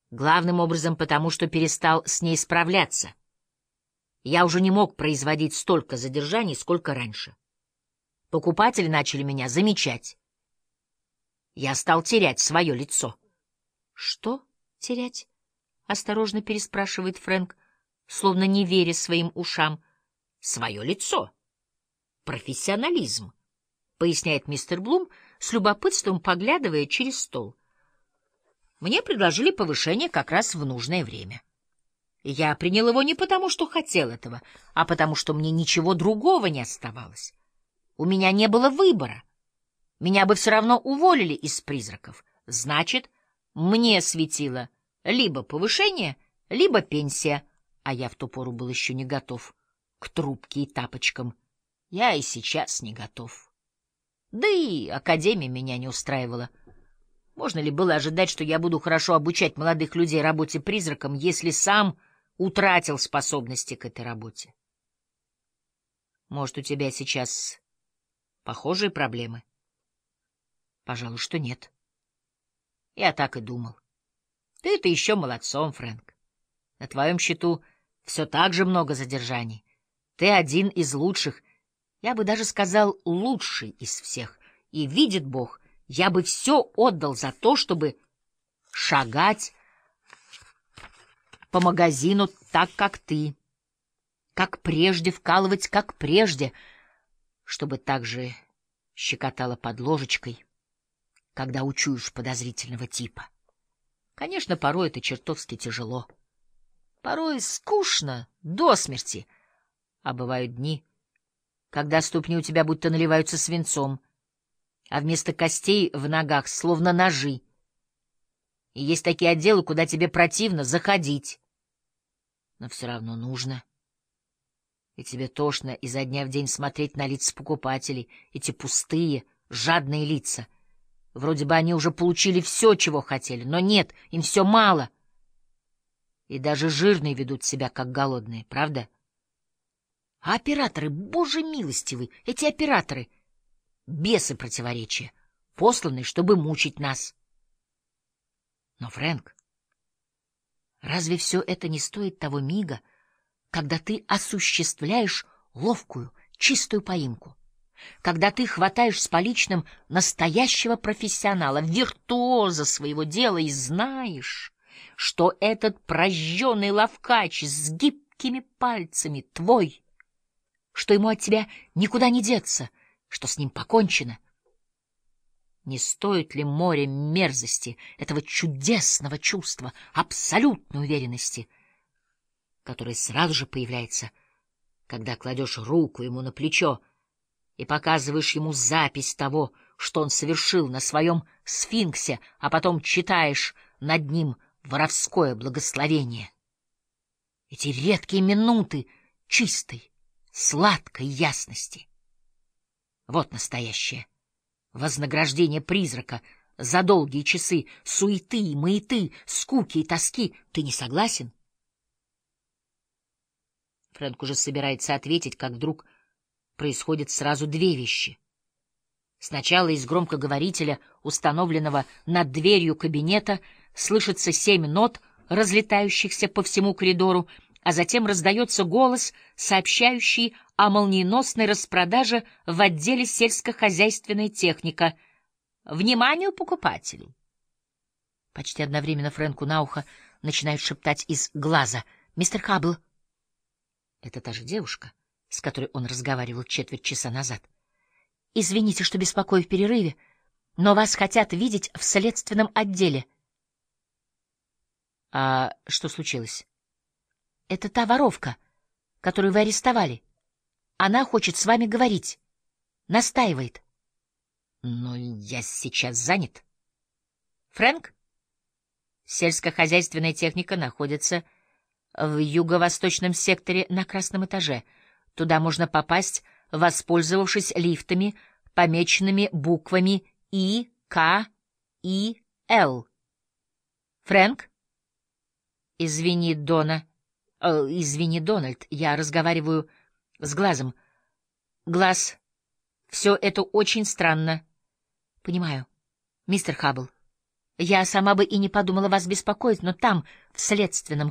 Главным образом потому, что перестал с ней справляться. Я уже не мог производить столько задержаний, сколько раньше. Покупатели начали меня замечать. Я стал терять свое лицо. — Что терять? — осторожно переспрашивает Фрэнк, словно не веря своим ушам. — Свое лицо. Профессионализм, — поясняет мистер Блум, с любопытством поглядывая через стол. Мне предложили повышение как раз в нужное время. Я принял его не потому, что хотел этого, а потому, что мне ничего другого не оставалось. У меня не было выбора. Меня бы все равно уволили из «Призраков». Значит, мне светило либо повышение, либо пенсия, а я в ту пору был еще не готов к трубке и тапочкам. Я и сейчас не готов. Да и академия меня не устраивала. Можно ли было ожидать, что я буду хорошо обучать молодых людей работе призраком, если сам утратил способности к этой работе? Может, у тебя сейчас похожие проблемы? Пожалуй, что нет. Я так и думал. Ты-то еще молодцом, Фрэнк. На твоем счету все так же много задержаний. Ты один из лучших, я бы даже сказал, лучший из всех. И, видит Бог, я бы все отдал за то, чтобы шагать по магазину так, как ты, как прежде, вкалывать, как прежде, чтобы так же щекотало под ложечкой, когда учуешь подозрительного типа. Конечно, порой это чертовски тяжело. Порой скучно до смерти. А бывают дни, когда ступни у тебя будто наливаются свинцом, а вместо костей в ногах словно ножи. И есть такие отделы, куда тебе противно заходить. Но все равно нужно. И тебе тошно изо дня в день смотреть на лица покупателей, эти пустые, жадные лица. Вроде бы они уже получили все, чего хотели, но нет, им все мало. И даже жирные ведут себя как голодные, правда? А операторы, боже милостивый, эти операторы, бесы противоречия, посланные, чтобы мучить нас. Но, Фрэнк, разве все это не стоит того мига, когда ты осуществляешь ловкую, чистую поимку? Когда ты хватаешь с поличным настоящего профессионала, виртуоза своего дела, и знаешь, что этот прожженный ловкач с гибкими пальцами твой, что ему от тебя никуда не деться, что с ним покончено. Не стоит ли море мерзости этого чудесного чувства, абсолютной уверенности, которое сразу же появляется, когда кладешь руку ему на плечо и показываешь ему запись того, что он совершил на своем сфинксе, а потом читаешь над ним воровское благословение? Эти редкие минуты чистой, сладкой ясности. Вот настоящее вознаграждение призрака за долгие часы суеты и маяты, скуки и тоски. Ты не согласен? Фрэнк уже собирается ответить, как вдруг происходят сразу две вещи. Сначала из громкоговорителя, установленного над дверью кабинета, слышится 7 нот, разлетающихся по всему коридору, а затем раздается голос, сообщающий о молниеносной распродаже в отделе сельскохозяйственной техника. «Вниманию покупателей!» Почти одновременно Фрэнку на ухо начинают шептать из глаза: «Мистер Хаббл!» Это та же девушка, с которой он разговаривал четверть часа назад. «Извините, что беспокою в перерыве, но вас хотят видеть в следственном отделе». «А что случилось?» «Это та воровка, которую вы арестовали. Она хочет с вами говорить. Настаивает». «Но я сейчас занят». «Фрэнк?» Сельскохозяйственная техника находится в юго-восточном секторе на красном этаже. Туда можно попасть, воспользовавшись лифтами, помеченными буквами И, К, И, Л. «Фрэнк?» «Извини, Дона. Извини, Дональд, я разговариваю с глазом. Глаз. Все это очень странно». «Понимаю, мистер Хаббл. Я сама бы и не подумала вас беспокоить, но там, в следственном